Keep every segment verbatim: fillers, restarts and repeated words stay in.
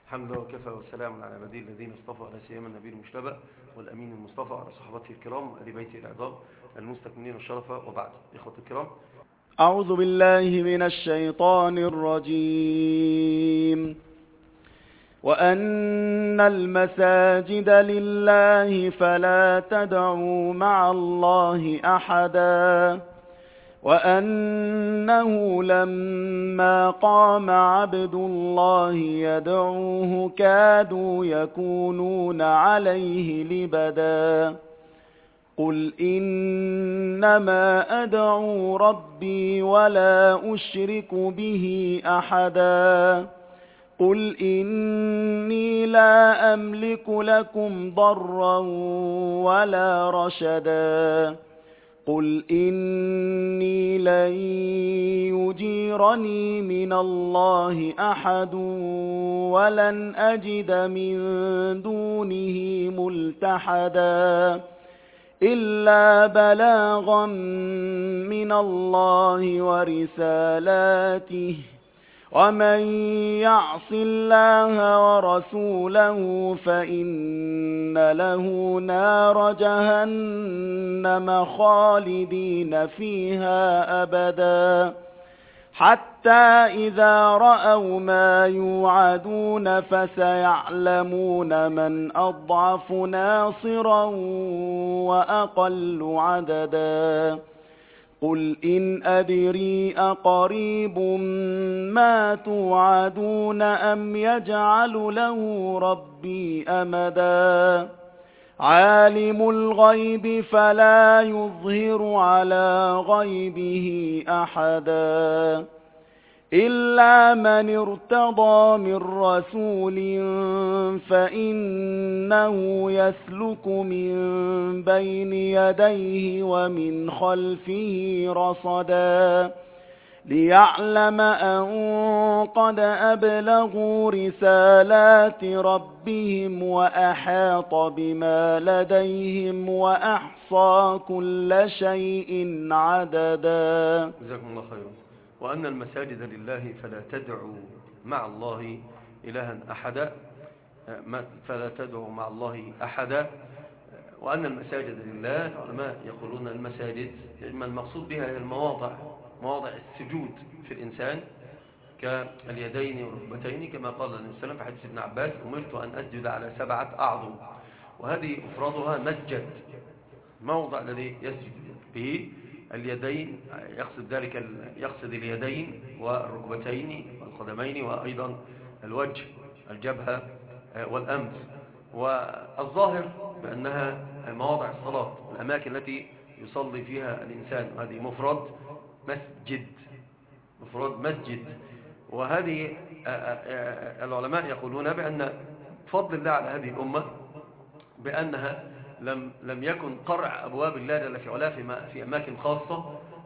الحمد لله وكفى والسلام على عباده الذين اصطفى، على سيما النبي المجتبى والأمين المصطفى، على صحابته الكرام وآل بيته العظام المستكملين الشرف، وبعد. إخوة الكرام، أعوذ بالله من الشيطان الرجيم. وأن المساجد لله فلا تدعوا مع الله أحدا وأنه لما قام عبد الله يدعوه كادوا يكونون عليه لبدا قل إنما أدعو ربي ولا أشرك به أحدا قل إني لا أملك لكم ضرا ولا رشدا قل إني لن يجيرني من الله أحد ولن أجد من دونه ملتحدا إلا بلاغا من الله ورسالاته ومن يعص الله ورسوله فإن له نار جهنم خالدين فيها أبدا حتى إذا رأوا ما يوعدون فسيعلمون من أضعف ناصرا وأقل عددا قل إن أدري أقريب ما توعدون أم يجعل له ربي أمدا عالم الغيب فلا يظهر على غيبه أحدا إلا من ارتضى من رسول فإنه يسلك من بين يديه ومن خلفه رصدا ليعلم أن قد أبلغوا رسالات ربهم وأحاط بما لديهم وأحصى كل شيء عددا. جزاكم الله خيرا. وأن المساجد لله فلا تدعوا مع الله إلها أحدا فلا تدعوا مع الله أحدا وأن المساجد لله، العلماء يقولون المساجد إما المقصود بها هي المواضع، مواضع السجود في الإنسان كاليدين والركبتين، كما قال النبي صلى الله عليه وسلم في حديث ابن عباس: أمرت أن أسجد على سبعة أعظم. وهذه أفرادها مسجد، موضع الذي يسجد به اليدين، يقصد ذلك يقصد اليدين والركبتين والقدمين وأيضا الوجه، الجبهة والأنف. والظاهر بأنها مواضع الصلاة، الأماكن التي يصلي فيها الإنسان، هذه مفرد مسجد، مفرد مسجد. وهذه العلماء يقولون بأن فضل الله على هذه الأمة بأنها لم لم يكن قرع أبواب الله جل في علاه في أماكن خاصة،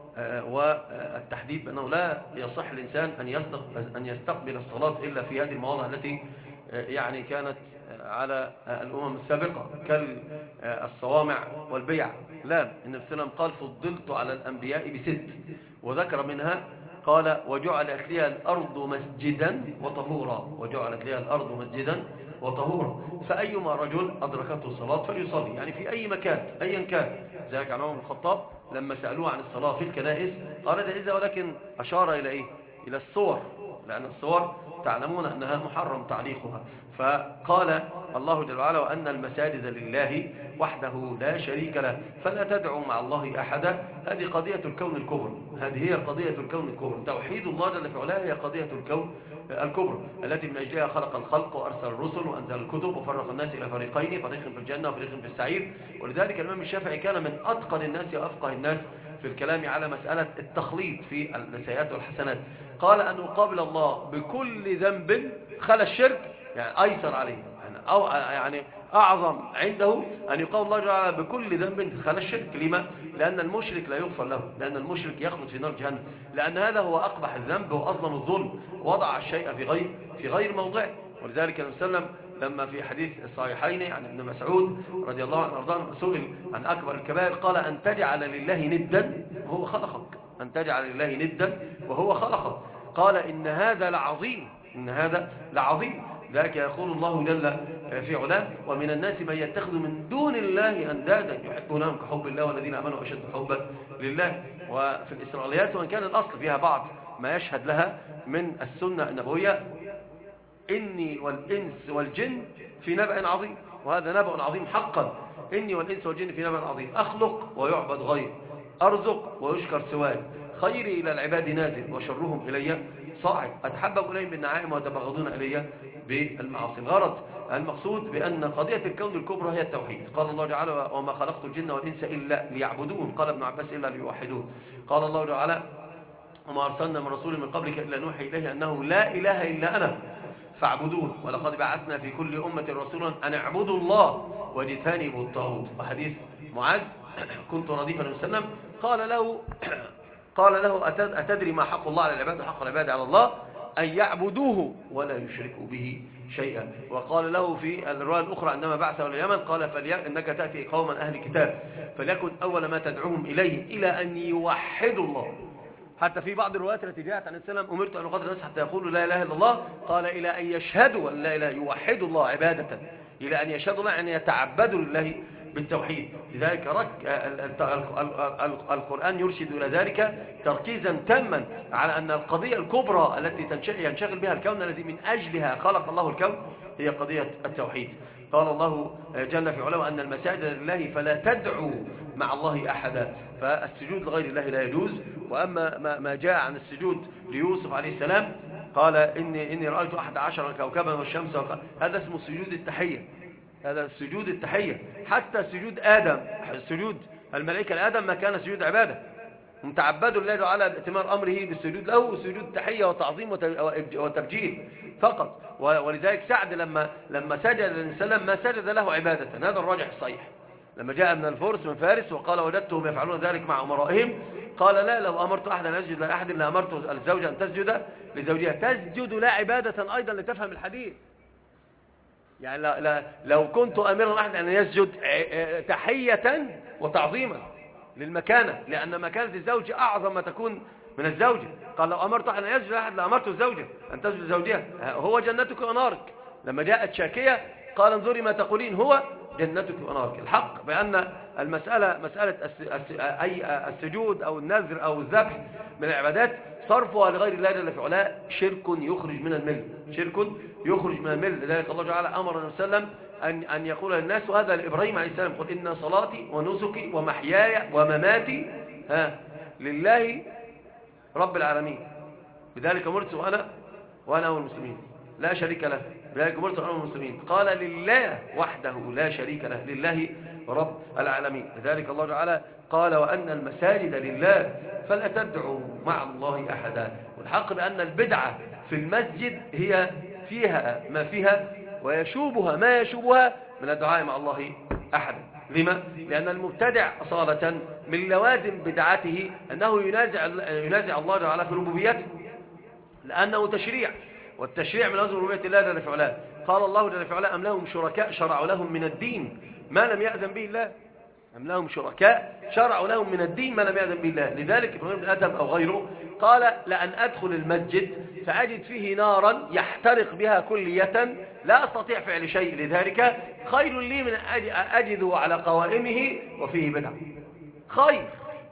والتحديد بأنه لا يصح الإنسان أن يستقبل الصلاة إلا في هذه المواضع التي يعني كانت على الأمم السابقة كالصوامع والبيع. لا، النبي صلى الله عليه وسلم قال: فضلت على الأنبياء بست، وذكر منها قال: وجعلت لي الأرض مسجدا وطهورا، وجعلت لي الأرض مسجدا وطهورا. فأيما رجل أدركته الصلاة فليصلي، يعني في أي مكان أيا كان. ذلك عن عمر بن الخطاب لما سألوه عن الصلاة في الكنائس قال: جائزة، ولكن أشار إلى إيه؟ إلى الصور، لأن الصور تعلمون أنها محرم تعليقها. فقال الله جل وعلا: وأن المساجد لله وحده لا شريك له فلا تدعوا مع الله أحدا. هذه قضية الكون الكبرى، هذه هي قضية الكون الكبرى. توحيد الله جل في علاه هي قضية الكون الكبرى التي من أجلها خلق الخلق وأرسل الرسل وأنزل الكتب وفرق الناس إلى فريقين، فريق في الجنة وفريق في السعير. ولذلك الإمام الشافعي كان من أتقن الناس وأفقه الناس في الكلام على مسألة التخليط في السيئات والحسنات. قال أن يقابل الله بكل ذنب خلا الشرك، يعني أيسر عليه، يعني, أو يعني أعظم عنده أن يقابل الله تعالى بكل ذنب خلا الشرك. لما؟ لأن المشرك لا يغفر له، لأن المشرك يخلد في نار جهنم، لأن هذا هو أقبح الذنب وأظلم الظلم، وضع الشيء في غير في غير موضعه. ولذلك النبي صلى الله عليه وسلم لما في حديث الصحيحين عن ابن مسعود رضي الله عنه وارضاه سئل عن أكبر الكبائر قال: أن تجعل لله ندا وهو خلقك، أن تجعل لله ندا وهو خلقك. قال: إن هذا لعظيم، إن هذا لعظيم. ذاك يقول الله جل في علاه: ومن الناس من يتخذ من دون الله أندادا يحبونهم كحب الله والذين آمنوا أشد حبا لله. وفي الإسرائيليات، وإن كان الأصل فيها بعض ما يشهد لها من السنة النبوية: إني والإنس والجن في نبأ عظيم. وهذا نبأ عظيم حقا. إني والإنس والجن في نبأ عظيم، أخلق ويعبد غير، أرزق ويشكر سواي، خيري إلى العباد نازل وشرهم إلي صاعد، أتحبب إليهم بالنعائم ويتبغضون إلي بالمعاصي. الغرض المقصود بأن قضية الكون الكبرى هي التوحيد. قال الله تعالى: وما خلقت الجن والإنس إلا ليعبدون. قال ابن عباس: إلا ليوحدون. قال الله تعالى: وما أرسلنا من رسول من قبلك إلا نوحي إليه أنه لا إله إلا أنا فاعبدون، ولقد بعثنا في كل أمة رسولا أن اعبدوا الله واجتنبوا الطاغوت. وحديث معاذ: كنت رديفا النبي صلى الله عليه وسلم، قال له قال له: أتدري ما حق الله على العباد وحق العباد على الله؟ أن يعبدوه ولا يشركوا به شيئا. وقال له في الرواية الأخرى عندما بعثه إلى اليمن: قال: إنك تأتي قوما أهل كتاب فليكن أول ما تدعوهم إليه إلى أن يوحدوا الله. حتى في بعض الروايات التي جاءت عن السلام: أمرت أن أقاتل الناس حتى يقولوا لا إله إلا الله. قال: إلى أن يشهدوا أن لا إله، يوحدوا الله عبادة، إلى أن يشهدوا الله أن يتعبدوا لله بالتوحيد. لذلك رك القرآن يرشد إلى ذلك تركيزا تاما على أن القضية الكبرى التي ينشغل بها الكون، الذي من أجلها خلق الله الكون، هي قضية التوحيد. قال الله جل في علاه: أن المساجد لله فلا تدعوا مع الله أحدا. فالسجود لغير الله لا يجوز. وأما ما جاء عن السجود ليوسف عليه السلام، قال: إني, إني رأيت أحد عشر كوكبا والشمس وقال. هذا اسمه سجود التحية، هذا سجود التحية. حتى سجود آدم، سجود الملائكة لآدم ما كان سجود عبادة، هم تعبدوا لله على ائتمار أمره بالسجود له، وسجود تحية وتعظيم وتبجيل فقط. ولذلك سعد لما لما سجد للسلام ما سجد له عبادة، هذا الراجح الصحيح. لما جاء من الفرس من فارس وقال: وجدتهم يفعلون ذلك مع أمرائهم، قال: لا، لو أمرت أحدا أن يسجد لأحد لأمرت الزوجة أن تسجد لزوجها. تسجد لا عبادة أيضا، لتفهم الحديث. يعني لا لا لو كنت أمرا أحد أن يسجد تحية وتعظيما للمكانة، لأن مكانة الزوج أعظم ما تكون من الزوجة. قال: لو أمرت أحد أن يسجد أحد لأمرت الزوجة أن تسجد لزوجها. هو جنتك ونارك. لما جاءت شاكية قال: انظري ما تقولين، هو جنتك ونارك. الحق بأن المسألة مسألة أي السجود أو النذر أو الذبح من العبادات صرفها لغير الله جل في علاه شرك يخرج من الملة، شرك يخرج من الملة. لذلك الله تعالى أمر النبي صلى الله عليه وسلم أن أن يقول للناس، وهذا لإبراهيم عليه السلام: قل إن صلاتي ونسكي ومحياي ومماتي ها لله رب العالمين، بذلك أمرت وأنا وأنا والمسلمين لا شريك له، بذلك أمرت وأنا والمسلمين. قال: لله وحده لا شريك له، لله رب العالمين. لذلك الله تعالى قال: وأن المساجد لله فلا تدعوا مع الله أحدا. والحق بأن البدعة في المسجد هي فيها ما فيها ويشوبها ما يشوبها من الدعاء مع الله أحدا. لما؟ لأن المبتدع أصالة من لوازم بدعته أنه ينازع, ينازع الله تعالى في ربوبيته، لأنه تشريع، والتشريع من لازم ربوبية الله جل في علاه. قال الله جل في علاه: أم لهم شركاء شرعوا لهم من الدين ما لم يأذن به الله. أم لهم شركاء شرعوا لهم من الدين ما لم يأذن به الله. لذلك ابن بن آدم أو غيره قال: لأن أدخل المسجد فأجد فيه نارا يحترق بها كلية لا أستطيع فعل شيء، لذلك خير لي من أجده على قوائمه وفيه بدعة. خير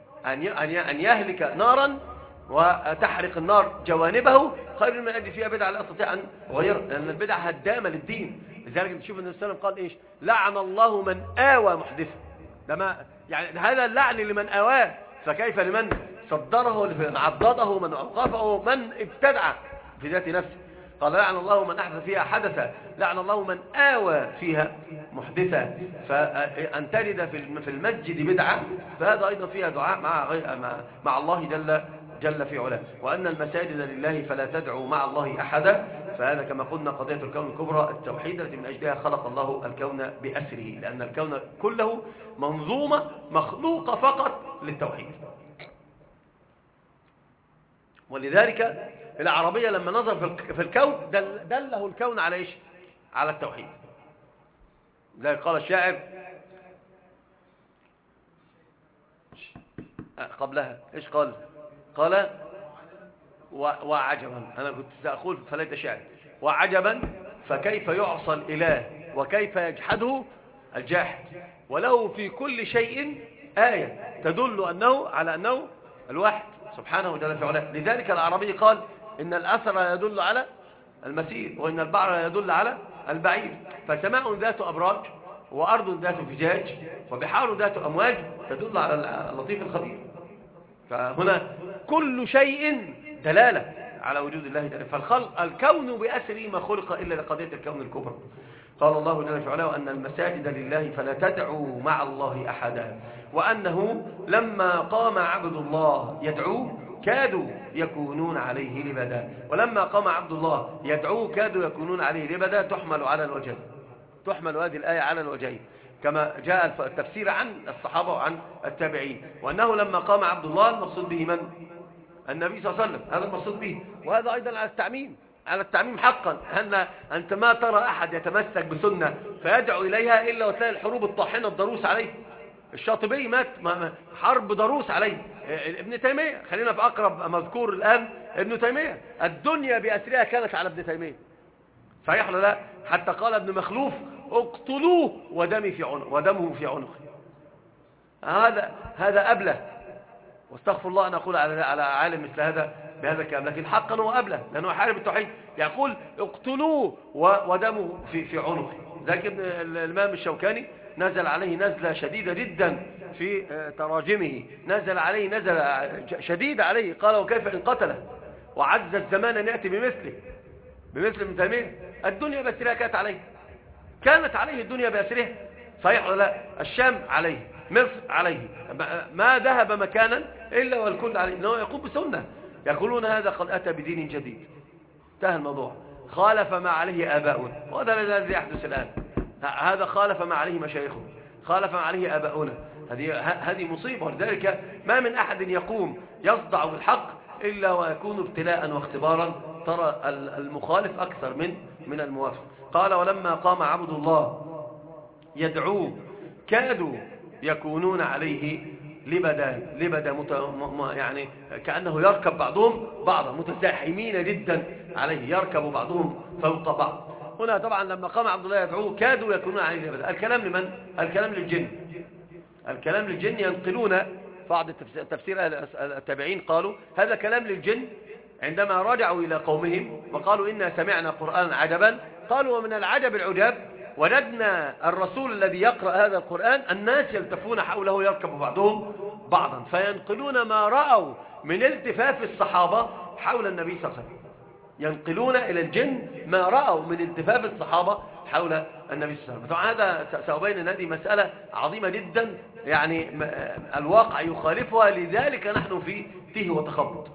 أن يهلك نارا وتحرق النار جوانبه خير من أجد فيها بدعة لا أستطيع أن أغيرها، لأن البدعة هدامة للدين. لذلك تشوف النبي صلى الله عليه وسلم قال إيش؟ لعن الله من آوى محدثا. ده يعني هذا اللعن لمن آواه، فكيف لمن صدره، لمن عضده، من أوقفه، من ابتدع في ذات نفسه. قال: لعن الله من أحدث فيها حدثا، لعن الله من آوى فيها محدثا. فأن تجد في المسجد بدعة فهذا أيضا فيها دعاء مع, مع الله جل جل في علاه. وأن المساجد لله فلا تدعوا مع الله أحدا، فهذا كما قلنا قضية الكون الكبرى التوحيد التي من أجلها خلق الله الكون بأسره، لأن الكون كله منظومة مخلوقة فقط للتوحيد. ولذلك العربية لما نظر في الكون دل دله الكون على إيش؟ على التوحيد. لذلك قال الشاعر قبلها إيش قال؟ قال: وعجبا، أنا كنت سأقول فليت شعر، وعجبا فكيف يعصى الإله وكيف يجحده الجاحد؟ وله في كل شيء آية تدل أنه على أنه الواحد سبحانه جل في علاه. لذلك العربي قال إن الأثر يدل على المسير وإن البعر يدل على البعير. فسماء ذات أبراج وأرض ذات فجاج وبحار ذات أمواج تدل على اللطيف الخبير. فهنا كل شيء دلالة على وجود الله جل. فالخلق الكون بأسره ما خلق إلا لقضية الكون الكبرى. قال الله جل وعلا وأن المساجد لله فلا تدعوا مع الله أحدا، وأنه لما قام عبد الله يدعوه كادوا يكونون عليه لبدا. ولما قام عبد الله يدعوه كادوا يكونون عليه لبدا تحمل على الوجهين، تحمل هذه الآية على الوجهين كما جاء التفسير عن الصحابة وعن التابعين. وأنه لما قام عبد الله المقصود به من؟ النبي صلى الله عليه وسلم، هذا المقصود به. وهذا أيضا على التعميم، على التعميم حقا. أن أنت ما ترى أحد يتمسك بسنة فيدعو إليها إلا وتلاقي الحروب الطاحنة الضروس عليه. الشاطبي مات حرب ضروس عليه. ابن تيمية، خلينا في أقرب مذكور الآن ابن تيمية، الدنيا بأسرها كانت على ابن تيمية، صحيح ولا لا؟ حتى قال ابن مخلوف اقتلوه ودمي في عنق ودمه في عنقه. هذا هذا أبله، واستغفر الله أن أقول على على عالم مثل هذا بهذا الكلام، لكن حقا هو أبله لأنه يحارب التوحيد. يقول اقتلوه ودمه في في عنقه. ذاك الإمام الشوكاني نزل عليه نزلة شديدة جدا في تراجمه، نزل عليه نزلة شديدة عليه. قال وكيف إن قتله وعز الزمان أن يأتي بمثله بمثل ابن تيمية؟ الدنيا بأسرها كانت عليه، كانت عليه الدنيا بأسرها، صحيح ولا لا؟ الشام عليه، مصر عليه، ما ذهب مكانا إلا والكل عليه، إنه يقوم بسنة. يقولون هذا قد أتى بدين جديد، انتهى الموضوع، خالف ما عليه آباؤنا، وهذا الذي يحدث الآن. هذا خالف ما عليه مشايخه، خالف ما عليه آباؤنا. هذه هذه مصيبة. ولذلك ما من أحد يقوم يصدع بالحق إلا ويكون ابتلاء واختبارا، ترى المخالف أكثر من من الموافق. قال ولما قام عبد الله يدعوه كادوا يكونون عليه لبدا لبدا مت... يعني كأنه يركب بعضهم بعضا، متزاحمين جدا عليه، يركب بعضهم فوق بعض. هنا طبعا لما قام عبد الله يدعوه كادوا يكونون عليه لبدا. الكلام لمن؟ الكلام للجن، الكلام للجن. ينقلون بعض تفسير التابعين قالوا هذا كلام للجن عندما رجعوا إلى قومهم وقالوا إنا سمعنا قرآنا عجبا. قالوا ومن العجب العجاب وجدنا الرسول الذي يقرأ هذا القرآن الناس يلتفون حوله يركب بعضهم بعضا، فينقلون ما رأوا من التفاف الصحابة حول النبي صلى الله عليه وسلم، ينقلون إلى الجن ما رأوا من التفاف الصحابة حول النبي صلى الله عليه وسلم. طبعا هذا سأبين أن هذه مسألة عظيمة جدا، يعني الواقع يخالفها، لذلك نحن في فيه وتخبط.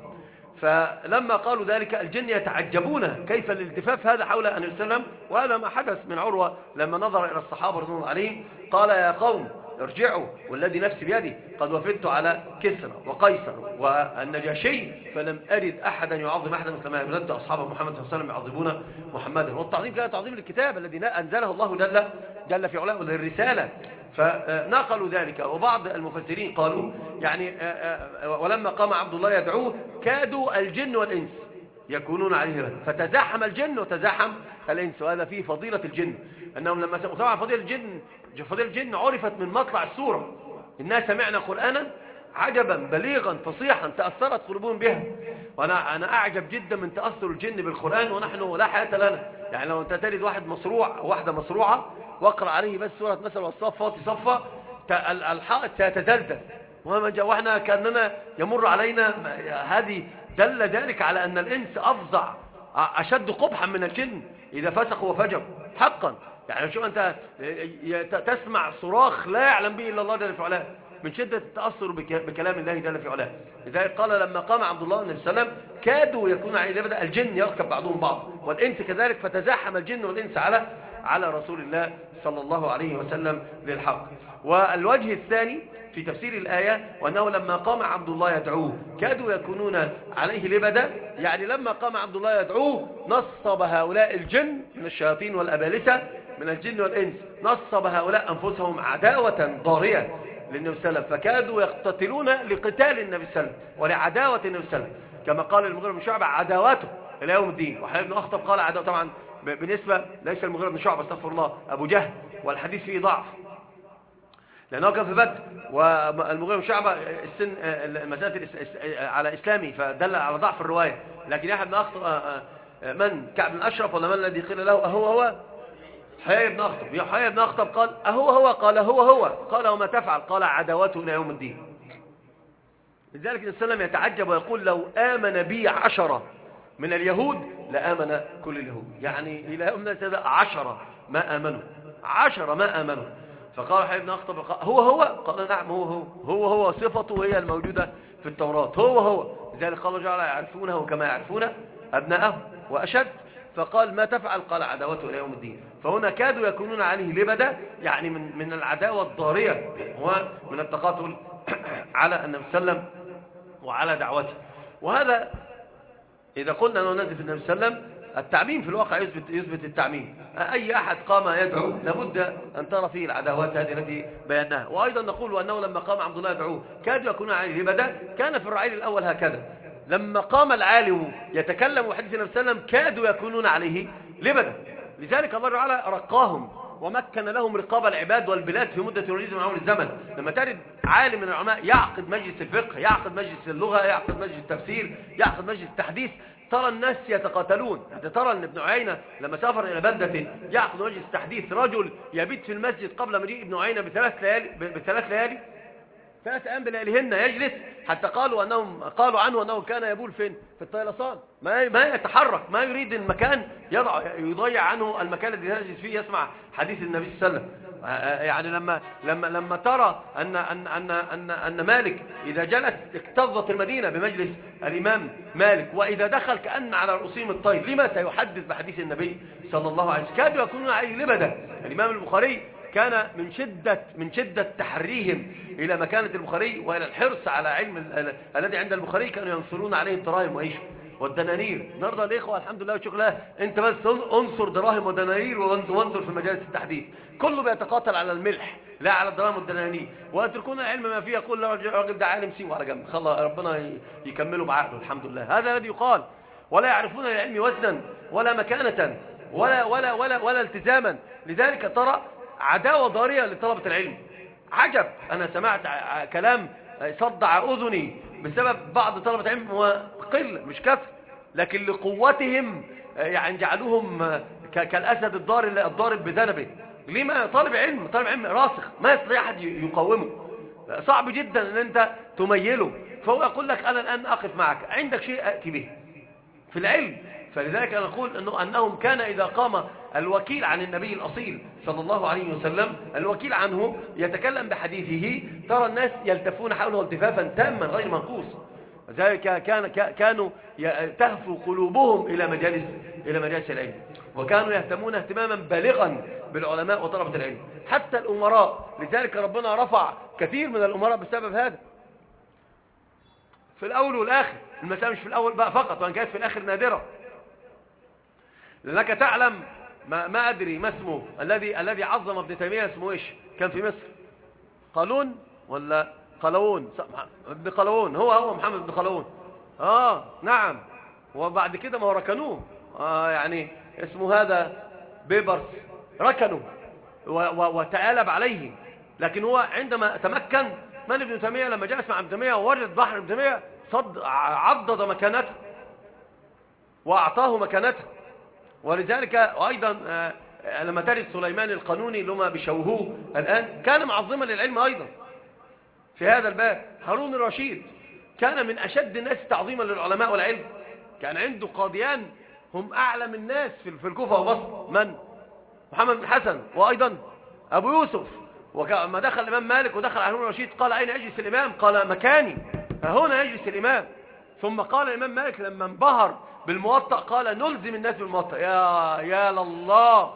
فلما قالوا ذلك الجن يتعجبون كيف الالتفاف هذا حول النبي صلى الله عليه وسلم. وهذا ما حدث من عروة لما نظر إلى الصحابة رضي الله عليهم قال يا قوم ارجعوا والذي نفسي بيدي قد وفدت على كسرى وقيصر والنجاشي فلم أرد أحدا يعظم أحدا كما وجدت أصحاب محمد صلى الله عليه وسلم يعظمون محمدا. والتعظيم كان تعظيم للكتاب الذي أنزله الله جل جل في علاه للرسالة. فنقلوا ذلك. وبعض المفسرين قالوا يعني ولما قام عبد الله يدعوه كادوا الجن والإنس يكونون عليه لبدا، فتزاحم الجن وتزاحم الإنس. وهذا فيه فضيلة الجن، أنهم لما طبعا فضيلة الجن فضيلة الجن عرفت من مطلع السورة، إنا سمعنا قرآنا عجبا بليغا فصيحا تأثرت قلوبهم بها. وأنا أنا أعجب جدا من تأثر الجن بالقرآن ونحن لا حياة لنا. يعني لو أنت تجد واحد مصروع أو واحدة مصروعة واقرأ عليه بس سورة مثلا والصفات صفة الحائط سيتزلزل، وإحنا كأننا يمر علينا. هذه دل ذلك على أن الإنس أفظع أشد قبحا من الجن إذا فسقوا وفجروا حقا. يعني شو أنت تسمع صراخ لا يعلم به إلا الله جل في علاه من شدة التأثر بكلام الله جل في علاه. لذلك قال لما قام عبد الله النبي صلى الله عليه وسلم كادوا يكون عليه لبدا، الجن يركب بعضهم بعض والإنس كذلك، فتزاحم الجن والإنس على على رسول الله صلى الله عليه وسلم للحق. والوجه الثاني في تفسير الآية وأنه لما قام عبد الله يدعوه كادوا يكونون عليه لبدا، يعني لما قام عبد الله يدعوه نصب هؤلاء الجن من الشياطين والأبالسة من الجن والإنس، نصب هؤلاء أنفسهم عداوة ضارية للنبي صلى الله عليه وسلم، فكادوا يقتتلون لقتال النبي صلى الله عليه وسلم ولعداوة النبي صلى الله عليه وسلم، كما قال المغيرة بن شعبة عداواته إلى يوم الدين. وحبيب بن أخطب قال عداوة، طبعا بالنسبة ليس المغيرة بن شعبة استغفر الله أبو جهل، والحديث فيه ضعف لأنه كان في بدر، والمغيرة بن شعبة السن المسألة على إسلامي فدل على ضعف الرواية. لكن يحيى بن أخطب من كعب بن أشرف ولا من الذي قيل له أهو هو؟ حيي بن أخطب. حيي بن أخطب قال أهو هو؟ قال هو هو. قال وما تفعل؟ قال عداوته إلى يوم الدين. لذلك النبي صلى الله عليه وسلم يتعجب ويقول لو آمن بي عشرة من اليهود لآمن كل اليهود، يعني إلى يومنا هذا عشرة ما آمنوا، عشرة ما آمنوا. فقال حيي بن أخطب هو هو؟ قال نعم هو هو، هو هو صفته هي الموجودة في التوراة، هو هو. لذلك قال جعل يعرفونه كما يعرفون أبناءهم وأشد. فقال ما تفعل؟ قال عداوته إلى يوم الدين. فهنا كادوا يكونون عليه لبدا، يعني من من العداوة الضارية ومن التقاتل على النبي صلى الله عليه وسلم وعلى دعوته. وهذا إذا قلنا أنه نزل في النبي صلى الله عليه وسلم، التعميم في الواقع يثبت يثبت التعميم. أي أحد قام يدعو لابد أن ترى فيه العداوات هذه التي بيناها. وأيضا نقول أنه لما قام عبد الله يدعوه كادوا يكونون عليه لبدا، كان في الرعيل الأول هكذا. لما قام العالم يتكلم وحديث النبي صلى الله عليه وسلم كادوا يكونون عليه لبدا. لذلك الله تعالى رقاهم ومكن لهم رقاب العباد والبلاد في مدة يريد من عمر الزمن. لما تجد عالم من العلماء يعقد مجلس الفقه، يعقد مجلس اللغة، يعقد مجلس التفسير، يعقد مجلس التحديث، ترى الناس يتقاتلون. انت ترى ان ابن عيينة لما سافر الى بلدة يعقد مجلس التحديث، رجل يبيت في المسجد قبل مجيء ابن عيينة بثلاث ليالي بثلاث ليالي ثلاث أيام بلياليهن يجلس، حتى قالوا أنهم قالوا عنه أنه كان يبول فين؟ في الطيلسان، ما ما يتحرك، ما يريد المكان يضع يضيع عنه المكان الذي يجلس فيه يسمع حديث النبي صلى الله عليه وسلم. يعني لما لما لما ترى أن أن أن أن أن مالك إذا جلس اكتظت المدينة بمجلس الإمام مالك، وإذا دخل كأن على رؤوسهم الطير، لما سيحدث بحديث النبي صلى الله عليه وسلم؟ كادوا يكونون عليه لبدا. الإمام البخاري كان من شدة من شدة تحريهم إلى مكانة البخاري وإلى الحرص على علم الذي عند البخاري، كانوا ينصرون عليه الدراهم وإيش والدنانير. نرضى الإخوة الحمد لله وشكر الله، أنت بس انصر دراهم ودنانير وانظر في مجالس التحديث، كله بيتقاتل على الملح لا على الدراهم والدنانير. ويتركون العلم ما فيه، يقول الراجل ده عالم سيبه على جنب، خلاص ربنا يكمله بعقله الحمد لله. هذا الذي يقال. ولا يعرفون للعلم وزنا ولا مكانة ولا ولا ولا ولا التزاما. لذلك ترى عداوة ضارية لطلبة العلم. عجب، أنا سمعت كلام صدع أذني بسبب بعض طلبة العلم، وقل مش كثر، لكن لقوتهم يعني جعلوهم كالأسد الضارب الضارب بذنبه. لما؟ طالب علم طالب علم راسخ ما يستطيع أحد يقاومه، صعب جدا أن أنت تميله. فهو يقول لك أنا الآن أقف معك، عندك شيء أأتي به في العلم. فلذلك نقول أنه أنهم كان إذا قام الوكيل عن النبي الأصيل صلى الله عليه وسلم، الوكيل عنه يتكلم بحديثه، ترى الناس يلتفون حوله التفافا تاما غير منقوص. ذلك كان كانوا تهفو قلوبهم إلى مجالس إلى مجالس العلم، وكانوا يهتمون اهتماما بالغا بالعلماء وطلبة العلم، حتى الأمراء. لذلك ربنا رفع كثير من الأمراء بسبب هذا في الأول والآخر. المسألة مش في الأول بقى فقط، وأن كانت في الآخر نادرة. لأنك تعلم ما, ما أدري ما اسمه الذي الذي عظم ابن تيمية، اسمه إيش؟ كان في مصر قالون ولا قلوون؟ ابن قلوون، هو هو محمد بن قلوون. آه نعم. وبعد كده ما هو ركنوه، آه يعني اسمه هذا بيبرس، ركنوا وتآلب عليه. لكن هو عندما تمكن من ابن تيمية، لما جلس مع ابن تيمية ووجد بحر ابن تيمية صد عضد مكانته وأعطاه مكانته. ولذلك أيضا لما تجد سليمان القانوني اللي هم بيشوهوه الآن، كان معظما للعلم أيضا في هذا الباب. هارون الرشيد كان من أشد الناس تعظيما للعلماء والعلم، كان عنده قاضيان هم أعلم الناس في الكوفة وبصر، من؟ محمد بن حسن، وأيضا أبو يوسف. وما دخل الإمام مالك ودخل هارون الرشيد قال أين يجلس الإمام؟ قال مكاني، هنا يجلس الإمام. ثم قال الإمام مالك لما انبهر بالموطأ قال نلزم الناس بالموطأ. يا يا لله،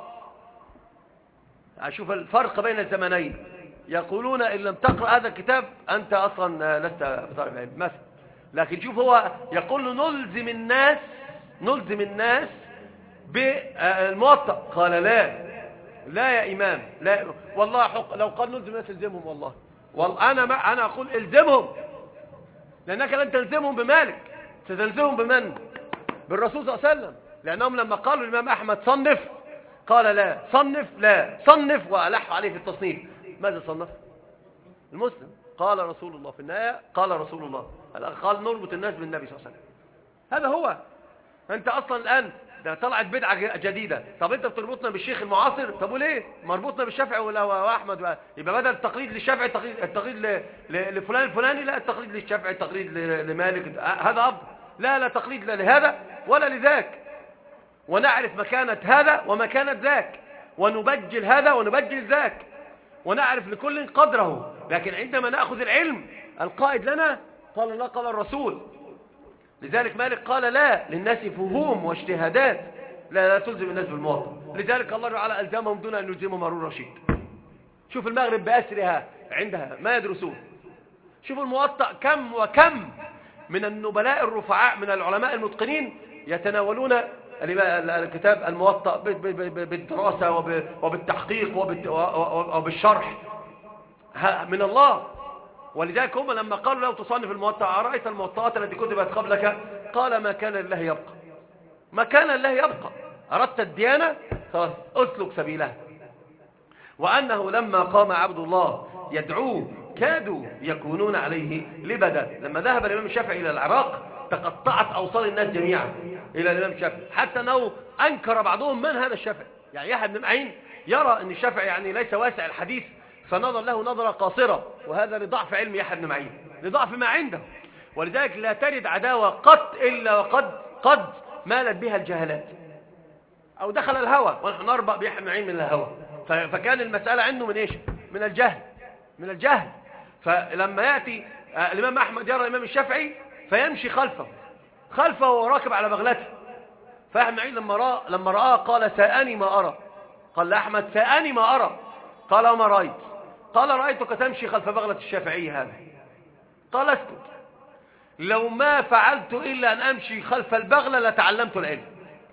أشوف الفرق بين الزمنين. يقولون إن لم تقرأ هذا الكتاب أنت أصلا لست بطالب علم مثلا، لكن شوف هو يقول له نلزم الناس نلزم الناس بالموطأ. قال لا لا يا إمام، لا والله حق، لو قال نلزم الناس الزمهم، والله والله أنا ما أنا أقول الزمهم، لأنك لن تلزمهم بمالك، ستلزمهم بمن؟ بالرسول صلى الله عليه وسلم. لأنهم لما قالوا الإمام أحمد صنف قال لا، صنف لا، صنف، وألح عليه في التصنيف. ماذا صنف؟ المسلم. قال رسول الله، في النهاية قال رسول الله، قال نربط الناس بالنبي صلى الله عليه وسلم. هذا هو. أنت أصلا الآن ده طلعت بدعة جديدة، طب أنت بتربطنا بالشيخ المعاصر، طب وليه؟ مربوطنا بالشافعي وأحمد، يبقى بدل التقليد للشافعي التقليد, التقليد لفلان الفلاني، لا، التقليد للشافعي، التقليد لمالك، هذا أفضل. لا لا تقليد لا لهذا ولا لذاك، ونعرف مكانة هذا ومكانة ذاك، ونبجل هذا ونبجل ذاك، ونعرف لكل قدره. لكن عندما نأخذ العلم القائد لنا قال الله قال الرسول. لذلك مالك قال لا للناس فهوم واجتهادات، لا لا تلزم الناس بالموطأ. لذلك الله تعالى ألزمهم دون أن يلزمهم هارون رشيد. شوف المغرب بأسرها عندها ما يدرسون. شوف الموطأ كم وكم من النبلاء الرفعاء من العلماء المتقنين يتناولون الكتاب الموطأ بالدراسة وبالتحقيق وبالشرح من الله. ولذلك هم لما قالوا له تصنف الموطأ أرأيت الموطئات التي كتبت قبلك؟ قال ما كان لله يبقى، ما كان لله يبقى. أردت الديانة أسلك سبيلها. وأنه لما قام عبد الله يدعوه كادوا يكونون عليه لبدا. لما ذهب الإمام الشافعي إلى العراق تقطعت أوصال الناس جميعا إلى الإمام الشافعي، حتى أنه أنكر بعضهم من هذا الشافعي. يعني يحيى بن معين يرى أن الشافعي يعني ليس واسع الحديث، فنظر له نظرة قاصرة، وهذا لضعف علم يحيى بن معين، لضعف ما عنده. ولذلك لا ترد عداوة قط إلا وقد قد مالت بها الجهلات أو دخل الهوى، ونحن نربأ بيحيى بن معين من الهوى. فكان المسألة عنده من إيش؟ من الجهل، من الجهل. فلما يأتي الإمام أحمد يرى الإمام الشافعي فيمشي خلفه خلفه وراكب على بغلته. فأحمد معين لما رأى لما رآه قال سأني ما أرى. قال لأحمد سأني ما أرى. قال وما رأيت؟ قال رأيتك تمشي خلف بغلة الشافعي هذا. قال اسكت، لو ما فعلت إلا أن أمشي خلف البغلة لتعلمت العلم.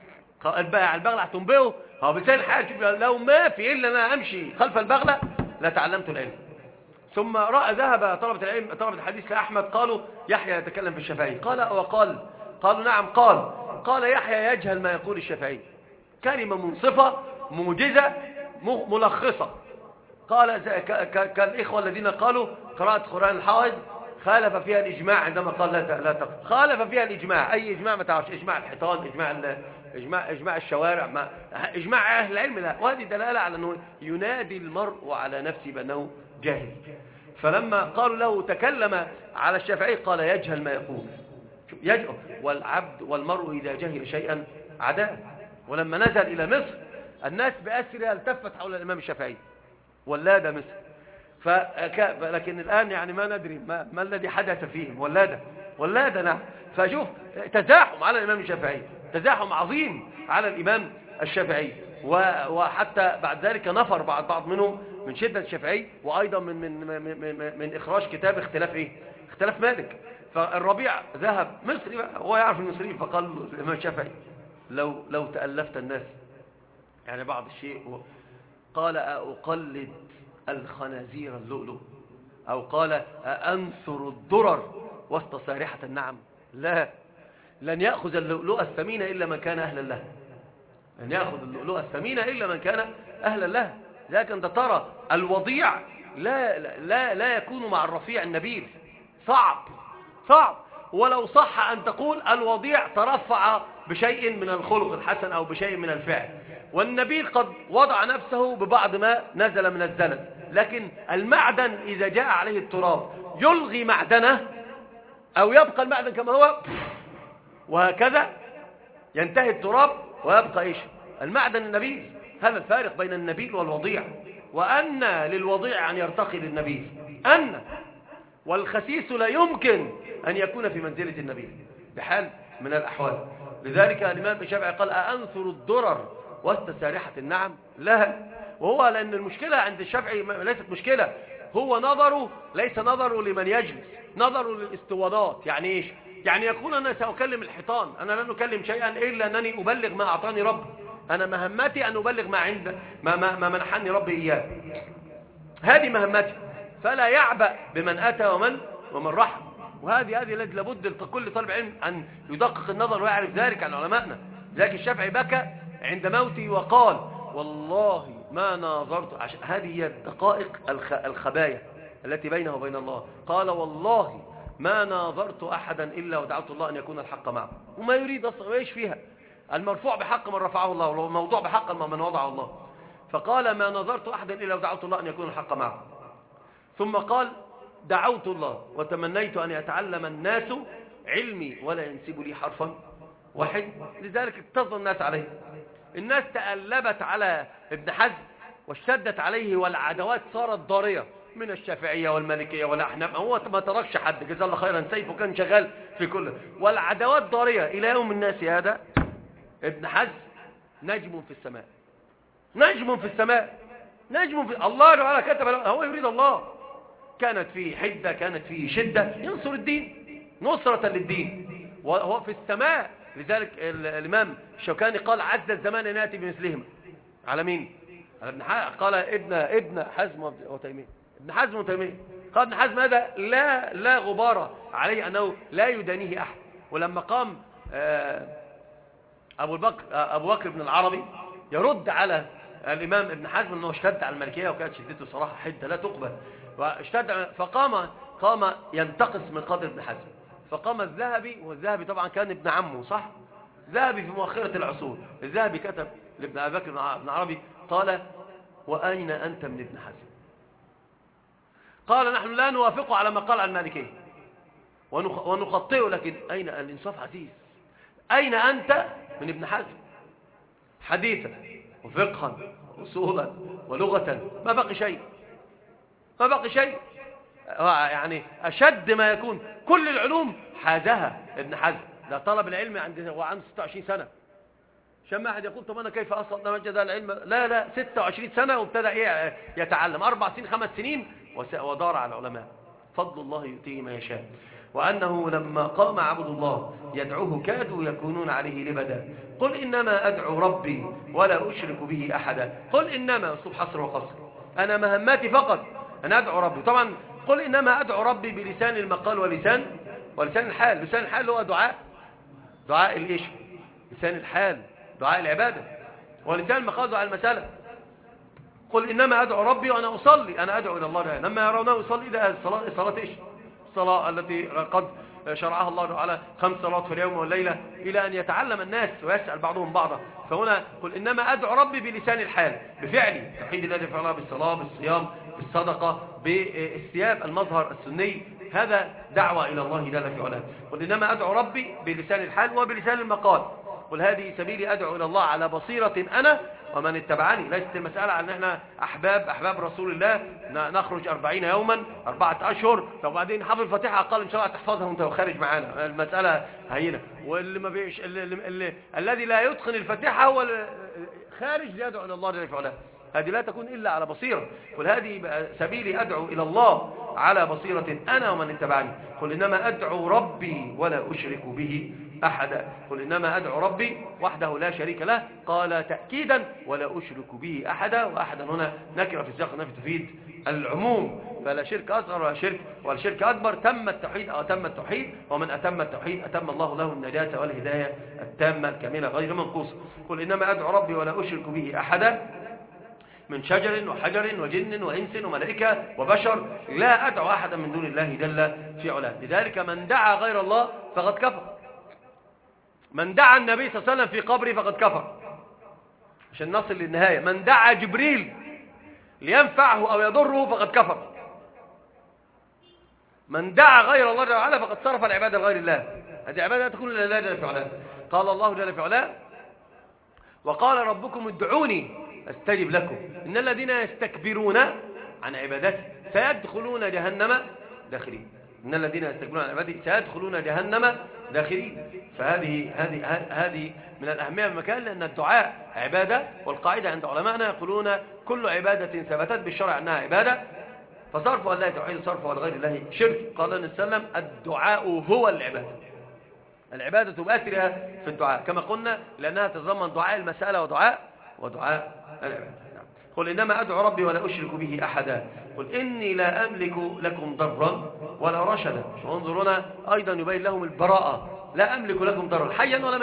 البغلة هتنبهه هو بلسان الحال، لو ما في إلا أن أمشي خلف البغلة لتعلمت العلم. ثم رأى ذهب طلبة العلم طلبة الحديث لأحمد قالوا يحيى يتكلم في الشافعي. قال وقال قالوا نعم. قال قال يحيى يجهل ما يقول الشافعي، كلمة منصفة موجزة ملخصة. قال كالإخوة الذين قالوا قراءة قرآن الحائض خالف فيها الإجماع عندما قال لا لا تقرأ، خالف فيها الإجماع. أي إجماع ما تعرفش، إجماع الحيطان، إجماع إجماع إجماع الشوارع، ما إجماع أهل العلم لا. وهذه دلالة على أنه ينادي المرء على نفسه بأنه جاهل. فلما قالوا له تكلم على الشافعي قال يجهل ما يقول. يجهل. والعبد والمرء إذا جهل شيئا عداه. ولما نزل إلى مصر الناس بأسرها التفت حول الإمام الشافعي، ولاد مصر. فك... لكن الآن يعني ما ندري ما, ما الذي حدث فيهم. ولادة ولادة نعم. فشوف تزاحم على الإمام الشافعي، تزاحم عظيم على الإمام الشافعي. وحتى بعد ذلك نفر بعض بعض منهم من شدة الشافعي، وأيضا من من من, من, من إخراج كتاب اختلاف إيه؟ اختلاف مالك. فالربيع ذهب مصري بقى، هو يعرف المصريين، فقال الإمام الشافعي لو لو تألفت الناس يعني بعض الشيء، قال أقلد الخنازير اللؤلؤ، أو قال أنثر الدرر وسط سارحة النعم. لا، لن يأخذ اللؤلؤ الثمين إلا من كان أهلا له، لن يأخذ اللؤلؤ الثمين إلا من كان أهلا له. لكن أنت ترى الوضيع لا, لا, لا يكون مع الرفيع النبيل، صعب صعب. ولو صح أن تقول الوضيع ترفع بشيء من الخلق الحسن أو بشيء من الفعل، والنبيل قد وضع نفسه ببعض ما نزل من الزلل. لكن المعدن إذا جاء عليه التراب يلغي معدنه أو يبقى المعدن كما هو، وهكذا ينتهي التراب ويبقى إيش؟ المعدن النبيل. هذا الفارق بين النبيل والوضيع. وأن للوضيع أن يرتقي للنبيل، أن والخسيس لا يمكن أن يكون في منزلة النبيل بحال من الأحوال. لذلك الإمام الشافعي قال أأنثر الدرر وسط سارحة النعم؟ لا. وهو لأن المشكلة عند الشافعي ليست مشكلة، هو نظره ليس نظره لمن يجلس، نظره للاستوادات. يعني إيش؟ يعني يقول أنا سأكلم الحيطان، أنا لن أكلم شيئا إلا أنني أبلغ ما أعطاني رب، أنا مهمتي أن أبلغ ما عند ما, ما, ما منحني ربي إياه، هذه مهمتي. فلا يعبأ بمن أتى ومن ومن رحم. وهذه هذه التي لابد لكل طالب علم أن يدقق النظر ويعرف ذلك عن علمائنا. ذاك الشافعي بكى عند موته وقال والله ما ناظرت، عشان هذه هي الدقائق الخبايا التي بينه وبين الله. قال والله ما ناظرت أحدا إلا ودعوت الله أن يكون الحق معه، وما يريد أصلا ويش فيها، المرفوع بحق من رفعه الله والموضوع بحق من وضعه الله. فقال ما نظرت أحدا إلا ودعوت الله أن يكون الحق معه. ثم قال دعوت الله وتمنيت أن يتعلم الناس علمي ولا ينسب لي حرفا واحد، لذلك اقتضى الناس عليه. الناس تألبت على ابن حزم واشتدت عليه، والعدوات صارت ضارية من الشافعية والمالكية والأحناف، هو ما تركش حد جزاه الله خيرا، سيفه كان شغال في كله، والعدوات ضارية إلى يوم الناس هذا. ابن حزم نجم في السماء، نجم في السماء، نجم في الله تعالى كتب، هو يريد الله. كانت فيه حدة، كانت فيه شدة، ينصر الدين نصرة للدين، وهو في السماء. لذلك الإمام الشوكاني قال عز الزمان أن يأتي بمثلهم. على مين؟ على ابن حزم. قال ابن ابن حزم وتيمية، ابن حزم وتيمية. قال ابن حزم هذا لا لا غبار عليه أنه لا يدانيه أحد. ولما قام أبو بكر أبو بكر بن العربي يرد على الإمام ابن حزم أنه اشتد على المالكية، وكانت شدته صراحة حدة لا تقبل، واشتد، فقام قام ينتقص من قدر ابن حزم. فقام الذهبي، والذهبي طبعا كان ابن عمه، صح؟ ذهبي في مؤخرة العصور، الذهبي كتب لابن أبي بكر بن عربي قال وأين أنت من ابن حزم؟ قال نحن لا نوافقه على ما قال عن المالكية ونخطئه، لكن أين الإنصاف عزيز، أين أنت من ابن حزم؟ حديثا وفقها وأصولا ولغة ما بقي شيء، ما بقي شيء، يعني أشد ما يكون. كل العلوم حازها ابن حزم، ده طلب العلم عند وعنده ستة وعشرين سنة. عشان ما أحد يقول طب أنا كيف أصلا نمجد العلم، لا لا، ستة وعشرين سنة وابتدأ يتعلم، أربع سنين خمس سنين ودار على العلماء. فضل الله يؤتيه ما يشاء. وأنه لما قام عبد الله يدعوه كادوا يكونون عليه لبدا. قل إنما أدعو ربي ولا أشرك به أحدا. قل إنما، أسلوب حصر وقصر، أنا مهماتي فقط أن أدعو ربي. طبعا قل إنما أدعو ربي بلسان المقال ولسان ولسان الحال. لسان الحال هو دعاء، دعاء الإيش؟ لسان الحال دعاء العبادة، ولسان المقال دعاء المسألة. قل إنما أدعو ربي وأنا أصلي، أنا أدعو إلى الله لما يرونه يصلي. إلى الصلاة، الصلاة إيش؟ الصلاة التي قد شرعها الله تعالى خمس صلوات في اليوم والليلة، إلى أن يتعلم الناس ويسأل بعضهم بعضا. فهنا قل إنما أدعو ربي بلسان الحال، بفعلي توحيد الله جل وعلا، بالصلاة، بالصيام، بالصدقة، بالثياب، المظهر السني، هذا دعوة إلى الله جل في علاه. قل إنما أدعو ربي بلسان الحال وبلسان المقال. قل هذه سبيلي أدعو إلى الله على بصيرة أنا ومن اتبعني. ليست المسألة عن احنا أحباب أحباب رسول الله نخرج أربعين يوما أربعة أشهر وبعدين حفظ الفاتحة قال إن شاء الله تحفظها وانت خارج معانا، المسألة هينة. واللي ما بيش اللي اللي الذي لا يتقن الفاتحة هو خارج يدعو إلى الله جل في علاه. هذه لا تكون إلا على بصيرة. قل هذه سبيلي أدعو إلى الله على بصيرة أنا ومن اتبعني. قل إنما أدعو ربي ولا أشرك به أحدا. قل إنما أدعو ربي وحده لا شريك له، قال تأكيدا ولا أشرك به أحدا. وأحدا هنا نكرة في سياق النفي تفيد العموم، فلا شرك أصغر ولا شرك ولا شرك أكبر. تم التوحيد أو تم التوحيد، ومن أتم التوحيد أتم الله له النجاة والهداية التامة الكاملة غير منقوصة. قل إنما أدعو ربي ولا أشرك به أحدا من شجر وحجر وجن وإنس وملائكة وبشر، لا أدعو أحدا من دون الله جل في علاه. لذلك من دعا غير الله فقد كفر. من دعا النبي صلى الله عليه وسلم في قبره فقد كفر. عشان نصل للنهاية، من دعا جبريل لينفعه أو يضره فقد كفر. من دعا غير الله جل وعلا فقد صرف العبادة لغير الله. هذه عبادة تكون لله جل في علاه. قال الله جل في علاه وقال ربكم ادعوني استجب لكم إن الذين يستكبرون عن عبادتي سيدخلون جهنم داخلين. إن الذين يستكبرون عن عبادتي سيدخلون جهنم داخلين. فهذه هذه هذه من الأهمية بمكان، لأن الدعاء عبادة، والقاعدة عند علمائنا يقولون كل عبادة ثبتت بالشرع أنها عبادة فصرف الله توحيد صرف لغير الله شرك. قال النبي صلى الله عليه وسلم الدعاء هو العبادة. العبادة بأثرها في الدعاء كما قلنا، لأنها تتضمن دعاء المسألة ودعاء ودعاء العبادة. قل إنما أدعو ربي ولا أشرك به أحدا. قل إني لا أملك لكم ضرا ولا رشدا. وانظرونا أيضا يبين لهم البراءة، لا أملك لكم ضرا حيا ولا ميتا.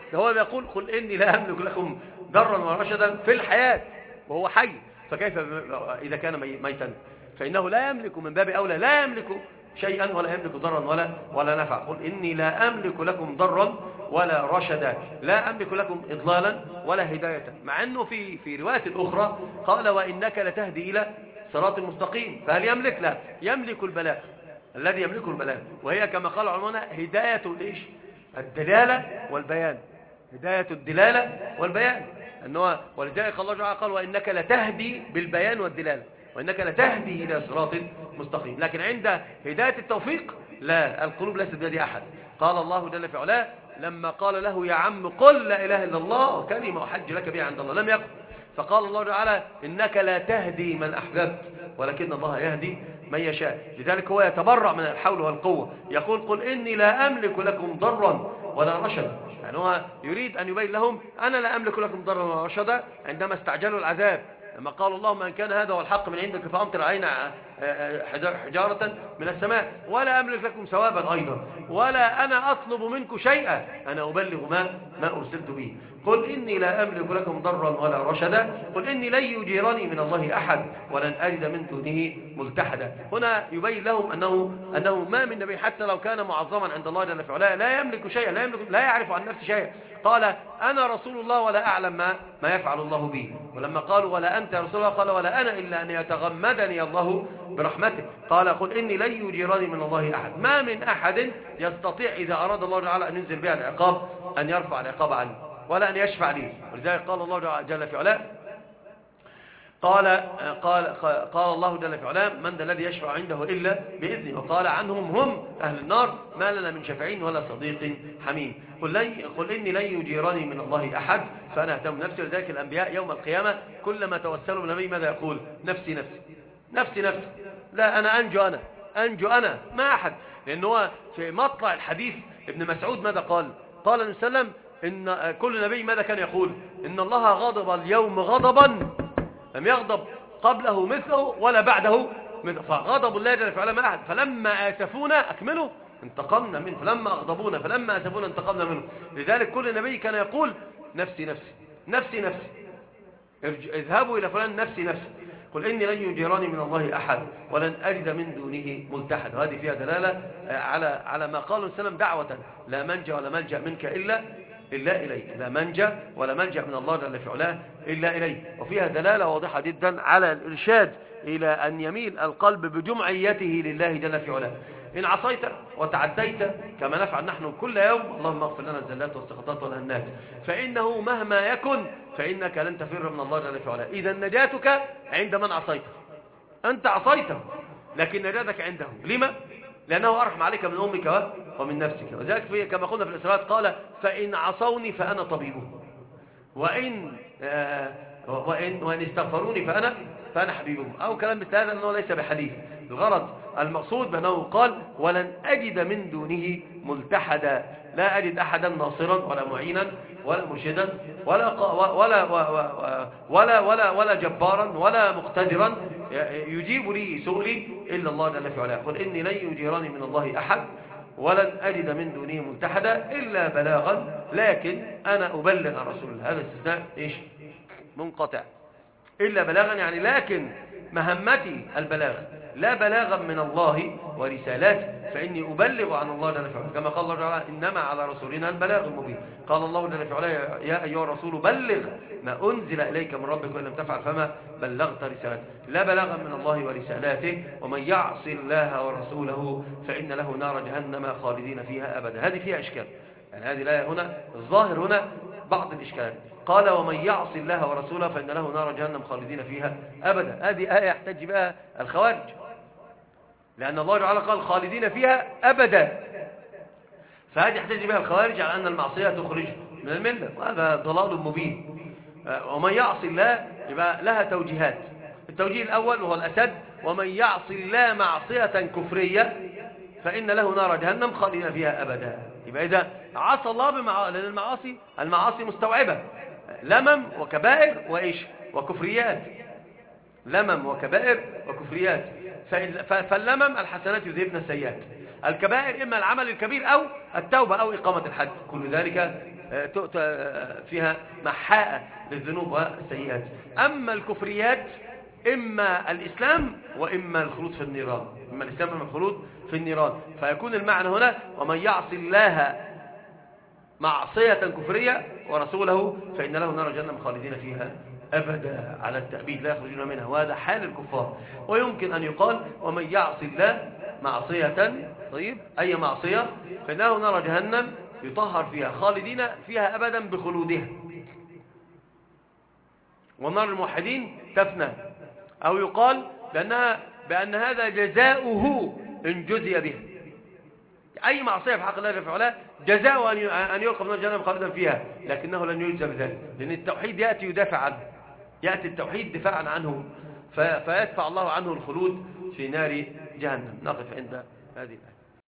ده هو بيقول قل إني لا أملك لكم ضرا ولا رشدا في الحياة وهو حي، فكيف إذا كان ميتا؟ فإنه لا يملك، من باب أولى لا يملك شيئا ولا يملك ضرا ولا ولا نفع. قل إني لا أملك لكم ضرا ولا رشدا، لا أملك لكم إضلالا ولا هداية. مع أنه في في رواية أخرى قال وإنك لتهدي إلى صراط مستقيم، فهل يملك؟ لا، يملك البلاغ، الذي يملكه البلاغ، وهي كما قال علماء هداية ليش؟ الدلالة والبيان، هداية الدلالة والبيان. أنه ولذلك الله تعالى قال وإنك لتهدي بالبيان والدلالة، وإنك لتهدي إلى صراط مستقيم. لكن عند هداية التوفيق لا، القلوب ليست بيد أحد. قال الله جل في علاه لما قال له يا عم قل لا إله إلا الله كلمة أحج لك بها عند الله، لم يقل، فقال الله تعالى إنك لا تهدي من أحببت ولكن الله يهدي من يشاء. لذلك هو يتبرع من الحول والقوة، يقول قل إني لا أملك لكم ضرا ولا رشدا، يعني هو يريد أن يبين لهم أنا لا أملك لكم ضرا ولا رشدا عندما استعجلوا العذاب، لما قال اللهم إن كان هذا هو الحق من عندك فأمطر علينا حجارة من السماء، ولا أملك لكم ثوابا أيضا، ولا أنا أطلب منكم شيئا، أنا أبلغ ما ما أرسلت به. قل إني لا أملك لكم ضرا ولا رشدا، قل إني لن يجيرني من الله أحد ولن أجد من دونه ملتحدا. هنا يبين لهم أنه أنه ما من نبي حتى لو كان معظما عند الله جل في علاه لا يملك شيئا، لا يملك، لا يعرف عن نفسه شيئا. قال أنا رسول الله ولا أعلم ما ما يفعل الله بي. ولما قالوا ولا أنت يا رسول الله قال ولا أنا إلا أن يتغمدني الله برحمته. قال قل إني لن يجيرني من الله أحد. ما من أحد يستطيع إذا أراد الله تعالى أن ينزل بها العقاب أن يرفع العقاب عني ولا أن يشفع لي. ولذلك قال الله جل في علاه قال قال قال الله جل في علاه من ذا الذي يشفع عنده إلا بإذنه، وقال عنهم هم أهل النار ما لنا من شفعين ولا صديق حميم. قل, لن قل إني لن يجيرني من الله أحد فأنا أهتم نفسي. لذلك الأنبياء يوم القيامة كلما توسلوا بالنبي ماذا يقول؟ نفسي نفسي نفسي نفسي، لا أنا أنجو أنا أنجو أنا ما أحد. لأنه في مطلع الحديث ابن مسعود ماذا قال؟ قال النبي صلى الله عليه وسلم إن كل نبي ماذا كان يقول؟ إن الله غضب اليوم غضبا لم يغضب قبله مثله ولا بعده مثله، فغضب الله جل وعلا ما أحد. فلما آسفونا أكملوا انتقمنا منه، فلما أغضبونا فلما آسفونا انتقمنا منه. لذلك كل نبي كان يقول نفسي نفسي نفسي نفسي، اذهبوا إلى فلان نفسي نفسي. قل إني لن يجيرني من الله أحد ولن أجد من دونه ملتحد. وهذه فيها دلالة على على ما قال السلام دعوة لا منجا ولا ملجأ منك إلا إلا إليك، لا منجا ولا ملجأ من الله جل في علاه إلا إليك. وفيها دلالة واضحة جدا على الإرشاد إلى أن يميل القلب بجمعيته لله جل في علاه. إن عصيت وتعديت كما نفعل نحن كل يوم اللهم اغفر لنا الزلات والسقطات والهنات، فإنه مهما يكن فإنك لن تفر من الله جل في علاه. إذا نجاتك عند من عصيته، أنت عصيته لكن نجاتك عنده. لما؟ لأنه أرحم عليك من أمك ومن نفسك. وذلك في كما قلنا في الإسراء قال فإن عصوني فأنا طبيبهم وإن آه وإن وإن استغفروني فأنا فأنا حبيبهم، أو كلام مثل هذا أنه ليس بحديث. الغرض المقصود بأنه قال ولن أجد من دونه ملتحدا، لا أجد أحدا ناصرا ولا معينا ولا مرشدا ولا ولا ولا ولا ولا, ولا جبارا ولا مقتدرا يجيب لي سؤلي إلا الله جل في علاه. قل إني لن يجيرني من الله أحد ولن أجد من دونه ملتحدا إلا بلاغا لكن أنا أبلغ عن رسول الله. هذا استثناء إيش؟ منقطع. إلا بلاغا يعني لكن مهمتي البلاغ، لا بلاغا من الله ورسالاته، فإني أبلغ عن الله جل في علاه كما قال الله تعالى إنما على رسولنا البلاغ المبين. قال الله جل في علاه يا أيها الرسول بلغ ما أنزل إليك من ربك وإن لم تفعل فما بلغت رسالته. لا بلاغا من الله ورسالاته ومن يعص الله ورسوله فإن له نار جهنم خالدين فيها أبدا. هذه فيها إشكال، يعني هذه الآية هنا الظاهر هنا بعض الإشكالات. قال ومن يعص الله ورسوله فإن له نار جهنم خالدين فيها أبدا. هذه آية يحتج بها الخوارج، لأن الله تعالى قال خالدين فيها أبدا، فهذه يحتج بها الخوارج على أن المعصية تخرج من الملة، وهذا ضلال مبين. ومن يعص الله يبقى لها توجيهات. التوجيه الأول وهو الأسد ومن يعص الله معصية كفرية فإن له نار جهنم خالدين فيها أبدا. يبقى إذا عصى الله بمع... لأن المعاصي المعاصي مستوعبة لمم وكبائر وإيش وكفريات، لمم وكبائر وكفريات. فاللمم الحسنات يذهبن السيئات، الكبائر إما العمل الكبير أو التوبة أو إقامة الحد، كل ذلك فيها محاءة للذنوب والسيئات. أما الكفريات إما الإسلام وإما الخلود في النيران، إما الإسلام وإما الخلود في النيران. فيكون المعنى هنا ومن يعص الله معصية كفرية ورسوله فإن له نار جهنم خالدين فيها أبدا على التأبيد لا يخرجون منها، وهذا حال الكفار. ويمكن أن يقال ومن يعص الله معصية، طيب أي معصية، فإن له نار جهنم يطهر فيها خالدين فيها أبدا بخلودها، ونار الموحدين تفنى. أو يقال بأنها بأن هذا جزاؤه إن جزي به، أي معصية في حق الله جل وعلا جزاؤه أن يلقى من جهنم خالدا فيها، لكنه لن يجزى بذلك، لأن التوحيد يأتي يدافع عنه، يأتي التوحيد دفاعا عنه، فيدفع الله عنه الخلود في نار جهنم. نقف عند هذه الآية.